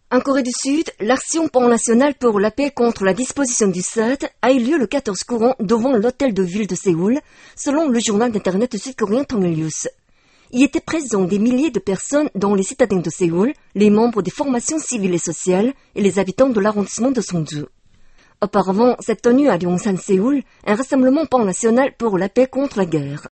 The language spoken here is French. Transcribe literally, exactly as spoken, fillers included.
En Corée du Sud, l'action pan-nationale pour la paix contre la disposition du S A D a eu lieu le quatorze courant devant l'hôtel de ville de Séoul, selon le journal d'internet sud-coréen Tongnyeolnews. Y étaient présents des milliers de personnes dont les citadins de Séoul, les membres des formations civiles et sociales et les habitants de l'arrondissement de Songju. Auparavant, cette tenue à Yongsan, Séoul, un rassemblement pan-national pour la paix contre la guerre.